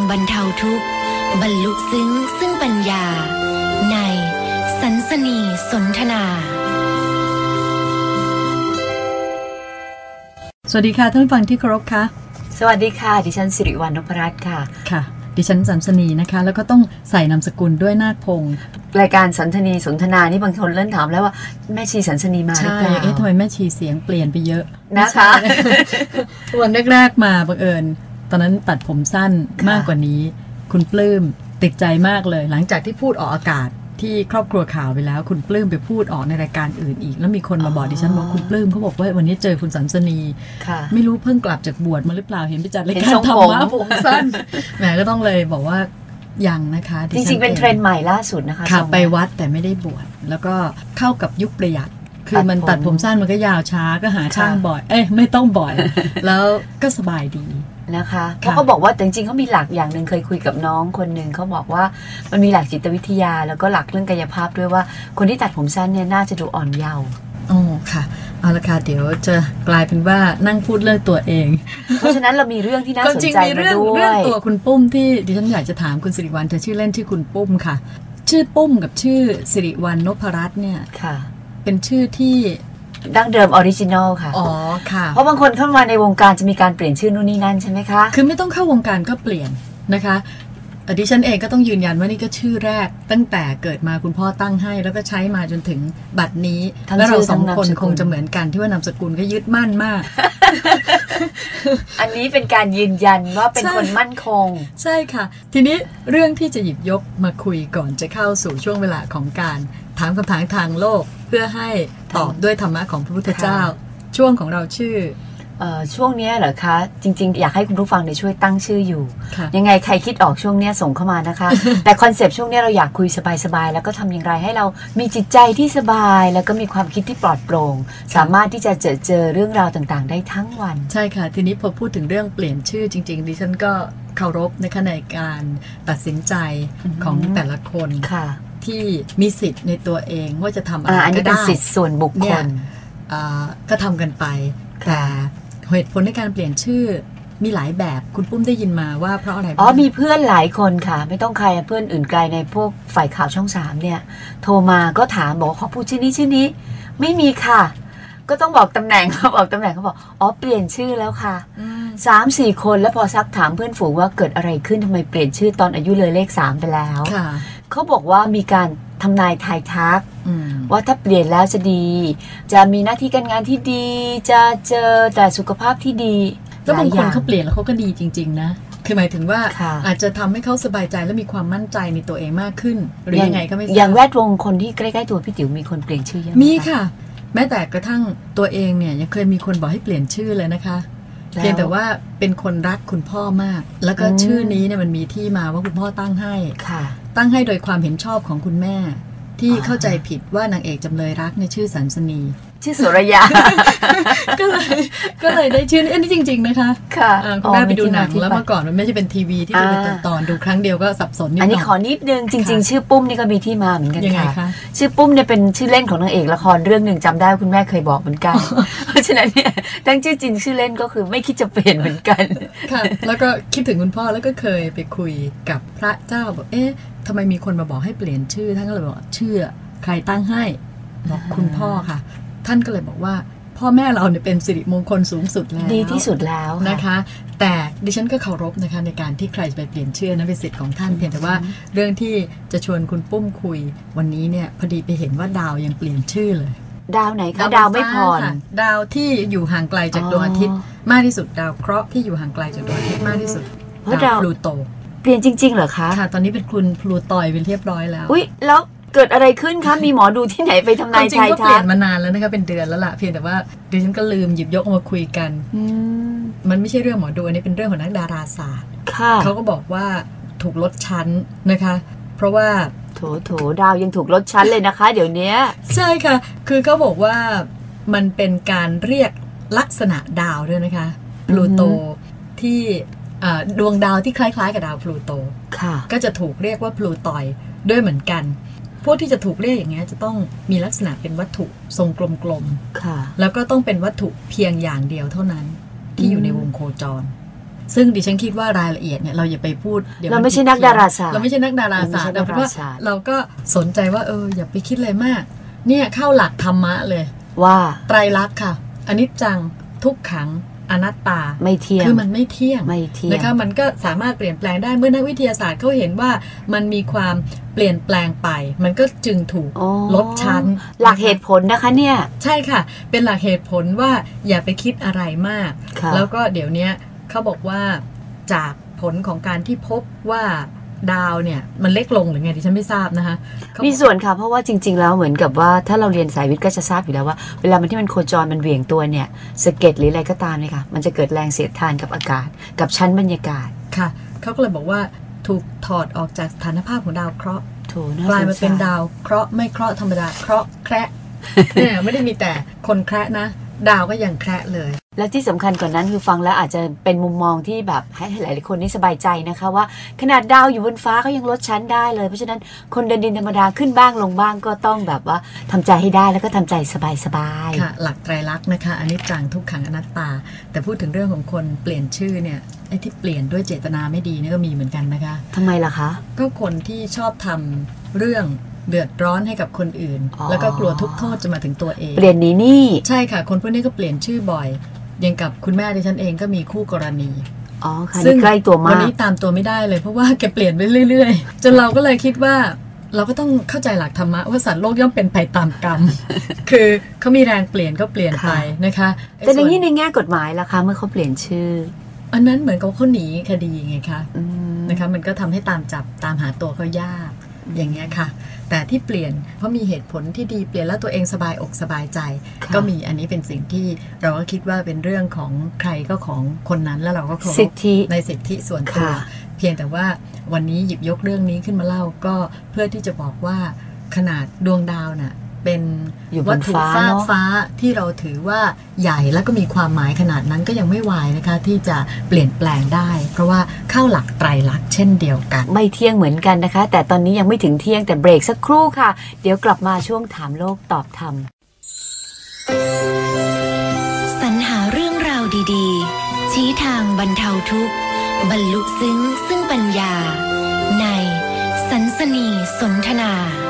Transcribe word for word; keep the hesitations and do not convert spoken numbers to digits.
บรรเทาทุกข์บรรลุซึ้งซึ่งปัญญาในสันสนีสนทนาสวัสดีค่ะท่านฟังที่เคารพค่ะสวัสดีค่ะดิฉันสิริวรรณ นพรัตน์ค่ะค่ะดิฉันสันสนีนะคะแล้วก็ต้องใส่นามสกุลด้วยนาคพงศ์รายการสันสนีสนทนานี่บางคนเริ่มถามแล้วว่าแม่ชีสันสนีมาหรือเปล่าใช่เอ๊ะทำไมแม่ชีเสียงเปลี่ยนไปเยอะนะคะวันแรกๆมาบังเอิญตอนนั้นตัดผมสั้นมากกว่านี้คุณปลื้มติดใจมากเลยหลังจากที่พูดออกอากาศที่ครอบครัวข่าวไปแล้วคุณปลื้มไปพูดออกในรายการอื่นอีกแล้วมีคนมาบอกดิฉันว่าคุณปลื้มเขาบอกว่าวันนี้เจอคุณสันสนีไม่รู้เพิ่งกลับจากบวชมาหรือเปล่าเห็นไปจัดรายการธรรมะผมสั้นแหมก็ต้องเลยบอกว่ายังนะคะจริงๆเป็นเทรนด์ใหม่ล่าสุดนะคะค่ะไปวัดแต่ไม่ได้บวชแล้วก็เข้ากับยุคประหยัดคือมันตัดผมสั้นมันก็ยาวช้าก็หาช่างบ่อยเอ้ยไม่ต้องบ่อยแล้วก็สบายดีนะคะเพราะเขาบอกว่าจริงๆเขามีหลักอย่างหนึ่งเคยคุยกับน้องคนหนึ่งเขาบอกว่ามันมีหลักจิตวิทยาแล้วก็หลักเรื่องกายภาพด้วยว่าคนที่ตัดผมสั้นเนี่ยน่าจะดูอ่อนเยาว์อ๋อค่ะเอาละค่ะเดี๋ยวจะกลายเป็นว่านั่งพูดเรื่องตัวเองเพราะฉะนั้นเรามีเรื่องที่น่าสนใจมาด้วยเรื่องตัวคุณปุ้มที่ดิฉันอยากจะถามคุณสิริวัลย์เธอชื่อเล่นชื่อคุณปุ้มค่ะชื่อปุ้มกับชื่อสิริวัลย์ นพรัตน์เนี่ยค่ะเป็นชื่อที่ดั้งเดิมออริจินอลค่ะอ๋อค่ะเพราะบางคนเข้ามาในวงการจะมีการเปลี่ยนชื่อนู่นนี่นั่นใช่ไหมคะคือไม่ต้องเข้าวงการก็เปลี่ยนนะคะดิฉันเองก็ต้องยืนยันว่านี่ก็ชื่อแรกตั้งแต่เกิดมาคุณพ่อตั้งให้แล้วก็ใช้มาจนถึงบัดนี้และเราสองคนคงจะเหมือนกันที่ว่านามสกุลก็ยึดมั่นมากอันนี้เป็นการยืนยันว่าเป็นคนมั่นคงใช่ค่ะทีนี้เรื่องที่จะหยิบยกมาคุยก่อนจะเข้าสู่ช่วงเวลาของการถามคำถามทางโลกเพื่อให้ตอบด้วยธรรมะของพระพุทธเจ้าช่วงของเราชื่อช่วงนี้เหรอคะจริงๆอยากให้คุณผู้ฟังในช่วยตั้งชื่ออยู่ยังไงใครคิดออกช่วงนี้ส่งเข้ามานะคะ แต่คอนเซปต์ช่วงนี้เราอยากคุยสบายๆแล้วก็ทำอย่างไรให้เรามีจิตใจที่สบายแล้วก็มีความคิดที่ปลอดโปร่งสามารถที่จะเจอเจอเรื่องราวต่างๆได้ทั้งวันใช่ค่ะทีนี้พอพูดถึงเรื่องเปลี่ยนชื่อจริงๆดิฉันก็เคารพนะคะในการตัดสินใจของแต่ละคนที่มีสิทธิ์ในตัวเองว่าจะทำอะไรก็ได้อันนี้เป็นสิทธิ์ส่วนบุคคลก็ทำกันไปแต่เหตุผลในการเปลี่ยนชื่อมีหลายแบบคุณปุ้มได้ยินมาว่าเพราะอะไรอ๋อมีเพื่อนหลายคนค่ะไม่ต้องใครเพื่อนอื่นไกลในพวกฝ่ายข่าวช่องสามเนี่ยโทรมาก็ถามบอกเขาพูดชื่อนี้ชื่อนี้ไม่มีค่ะก็ต้องบอกตำแหน่งเขาบอกตำแหน่งเขาบอกอ๋อเปลี่ยนชื่อแล้วค่ะสามสี่คนแล้วพอซักถามเพื่อนฝูงว่าเกิดอะไรขึ้นทำไมเปลี่ยนชื่อตอนอายุเลยเลขสามไปแล้วเขาบอกว่ามีการทำนายทายทักว่าถ้าเปลี่ยนแล้วจะดีจะมีหน้าที่การงานที่ดีจะเจอแต่สุขภาพที่ดีแล้วบางคนเขาเปลี่ยนแล้วเขาก็ดีจริงๆนะคือหมายถึงว่าอาจจะทำให้เขาสบายใจและมีความมั่นใจในตัวเองมากขึ้นหรือยังไงก็ไม่ทราบอย่างแวดวงคนที่ใกล้ๆตัวพี่ติ๋วมีคนเปลี่ยนชื่อเยอะมีค่ะแม้แต่กระทั่งตัวเองเนี่ยยังเคยมีคนบอกให้เปลี่ยนชื่อเลยนะคะเพียงแต่ว่าเป็นคนรักคุณพ่อมากแล้วก็ชื่อนี้เนี่ยมันมีที่มาว่าคุณพ่อตั้งให้ตั้งให้โดยความเห็นชอบของคุณแม่ที่เข้าใจผิดว่านางเอกจำเลยรักในชื่อสันสนีชื่อสุรยาก็เลยก็เลยได้ชื่อนี้อันนี้จริงๆนะคะค่ะคุณแม่ไปดูหนังแล้วเมื่อก่อนมันไม่ใช่เป็นทีวีที่ดูเป็นตอนดูครั้งเดียวก็สับสนนิดหน่อยอันนี้ขอนิดนึงจริงๆชื่อปุ้มนี่ก็มีที่มาเหมือนกันค่ะชื่อปุ้มเนี่ยเป็นชื่อเล่นของนางเอกละครเรื่องหนึ่งจำได้คุณแม่เคยบอกเหมือนกันเพราะฉะนั้นเนี่ยตั้งชื่อจริงชื่อเล่นก็คือไม่คิดจะเปลี่ยนเหมือนกันค่ะแล้วก็คิดถึงคุณพ่อแล้วก็เคยไปคุยกับพระเจ้าบอกเอ๊ะทำไมมีคนมาบอกให้เปลี่ยนชื่อท่านก็เลยบอกชื่อใครตั้งให้บอกคุณพ่อค่ะท่านก็เลยบอกว่าพ่อแม่เราเนี่ยเป็นสิริมงคลสูงสุดแล้วดีที่สุดแล้วนะคะแต่ดิฉันก็เคารพนะคะในการที่ใครจะไปเปลี่ยนชื่อนั้นเป็นสิทธิ์ของท่านเพียงแต่ว่าเรื่องที่จะชวนคุณปุ้มคุยวันนี้เนี่ยพอดีไปเห็นว่าดาวยังเปลี่ยนชื่อเลยดาวไหนคะดาวไม่พรดาวที่อยู่ห่างไกลจากดวงอาทิตย์มากที่สุดดาวเคราะห์ที่อยู่ห่างไกลจากดวงอาทิตย์มากที่สุดดาวพลูโตเปลี่ยนจริงๆเหรอคะค่ะตอนนี้เป็นคุณพลูตอยเป็นเรียบร้อยแล้วอุ๊ยแล้วเกิดอะไรขึ้นคะมีหมอดูที่ไหนไปทำนายทายทักจริงก็เปลี่ยนมานานแล้วนะคะเป็นเดือนแล้วล่ะเพียงแต่ว่าดิฉันก็ลืมหยิบยกมาคุยกันมันไม่ใช่เรื่องหมอดูอันนี้เป็นเรื่องของนักดาราศาสตร์เขาก็บอกว่าถูกลดชั้นนะคะเพราะว่าโถโถดาวยังถูกลดชั้นเลยนะคะเดี๋ยวนี้ใช่ค่ะคือเขาบอกว่ามันเป็นการเรียกลักษณะดาวด้วยนะคะพลูโตที่ดวงดาวที่คล้ายๆกับดาวพลูโตก็จะถูกเรียกว่าพลูตอยด้วยเหมือนกันพวกที่จะถูกเรียกอย่างเงี้ยจะต้องมีลักษณะเป็นวัตถุทรงกลมๆแล้วก็ต้องเป็นวัตถุเพียงอย่างเดียวเท่านั้นที่อยู่ในวงโคจรซึ่งดิฉันคิดว่ารายละเอียดเนี่ยเราอย่าไปพูดดี๋ยวเราไม่ใช่นักดาราศาสตร์เราไม่ใช่นักดาราศาสตร์แต่ว่าเราก็สนใจว่าเอออย่าไปคิดอะไรมากเนี่ยเข้าหลักธรรมะเลยว่าไตรลักษณ์ค่ะอนิจจังทุกขังอนัตตาไม่เที่ยงคือมันไม่เที่ยงไม่เที่ยงนะคะมันก็สามารถเปลี่ยนแปลงได้เมื่อนักวิทยาศาสตร์เขาเห็นว่ามันมีความเปลี่ยนแปลงไปมันก็จึงถูกลดชั้นหลักเหตุผลนะคะเนี่ยใช่ค่ะเป็นหลักเหตุผลว่าอย่าไปคิดอะไรมากแล้วก็เดี๋ยวนี้เขาบอกว่าจากผลของการที่พบว่าดาวเนี่ยมันเล็กลงหรือไงดิฉันไม่ทราบนะคะมีส่วนค่ะเพราะว่าจริงๆแล้วเหมือนกับว่าถ้าเราเรียนสายวิทย์ก็จะทราบอยู่แล้วว่าเวลามันที่มันโคจรมันเหวี่ยงตัวเนี่ยสะเก็ดหรืออะไรก็ตามเนี่ยค่ะมันจะเกิดแรงเสียดทานกับอากาศกับชั้นบรรยากาศค่ะเขาก็เลยบอกว่าถูกถอดออกจากสถานภาพของดาวเคราะห์กลายมาเป็นดาวเคราะห์ไม่เคราะห์ธรรมดาเคราะห์แคระเนี่ยไม่ได้มีแต่คนแคระนะดาวก็ยังแคระเลยและที่สำคัญกว่านั้นคือฟังแล้วอาจจะเป็นมุมมองที่แบบให้หลายๆคนนี่สบายใจนะคะว่าขนาดดาวอยู่บนฟ้าก็ยังลดชั้นได้เลยเพราะฉะนั้นคนเดินดินธรรมดาขึ้นบ้างลงบ้างก็ต้องแบบว่าทำใจให้ได้แล้วก็ทำใจสบายๆค่ะหลักไตรลักษณ์นะคะอนิจจังทุกขังอนัตตาแต่พูดถึงเรื่องของคนเปลี่ยนชื่อเนี่ยไอ้ที่เปลี่ยนด้วยเจตนาไม่ดีนี่ก็มีเหมือนกันนะคะทำไมล่ะคะก็คนที่ชอบทำเรื่องเดือดร้อนให้กับคนอื่นแล้วก็กลัวทุกโทษจะมาถึงตัวเองเปลี่ยนนี้นี่ใช่ค่ะคนพวกนี้ก็เปลี่ยนชื่อบ่อยอย่างกับคุณแม่ดิฉันเองก็มีคู่กรณีอ๋อค่ะซึ่งใกล้ตัวมากวันนี้ตามตัวไม่ได้เลยเพราะว่าแกเปลี่ยนไปเรื่อยๆจนเราก็เลยคิดว่าเราก็ต้องเข้าใจหลักธรรมะว่าสัตว์โลกย่อมเป็นไปตามกรรม คือเขามีแรงเปลี่ยนก็เปลี่ยนไปนะคะแต่ในนี้ในแง่กฎหมายล่ะคะเมื่อเขาเปลี่ยนชื่ออันนั้นเหมือนกับเขาหนีคดีไงคะนะคะมันก็ทำให้ตามจับตามหาตัวเขายากอย่างเงี้ยค่ะแต่ที่เปลี่ยนเพราะมีเหตุผลที่ดีเปลี่ยนแล้วตัวเองสบายอกสบายใจก็มีอันนี้เป็นสิ่งที่เราก็คิดว่าเป็นเรื่องของใครก็ของคนนั้นแล้วเราก็เคารพในสิทธิส่วนตัวเพียงแต่ว่าวันนี้หยิบยกเรื่องนี้ขึ้นมาเล่าก็เพื่อที่จะบอกว่าขนาดดวงดาวน่ะเป็นวัตถุฟ้าฟ้าที่เราถือว่าใหญ่แล้วก็มีความหมายขนาดนั้นก็ยังไม่วายนะคะที่จะเปลี่ยนแปลงได้เพราะว่าเข้าหลักไตรลักษณ์เช่นเดียวกันไม่เที่ยงเหมือนกันนะคะแต่ตอนนี้ยังไม่ถึงเที่ยงแต่เบรกสักครู่ค่ะเดี๋ยวกลับมาช่วงถามโลกตอบธรรมสรรหาเรื่องราวดีๆชี้ทางบรรเทาทุกข์บรรลุซึ้งซึ่งปัญญาในสันสนีสนทนา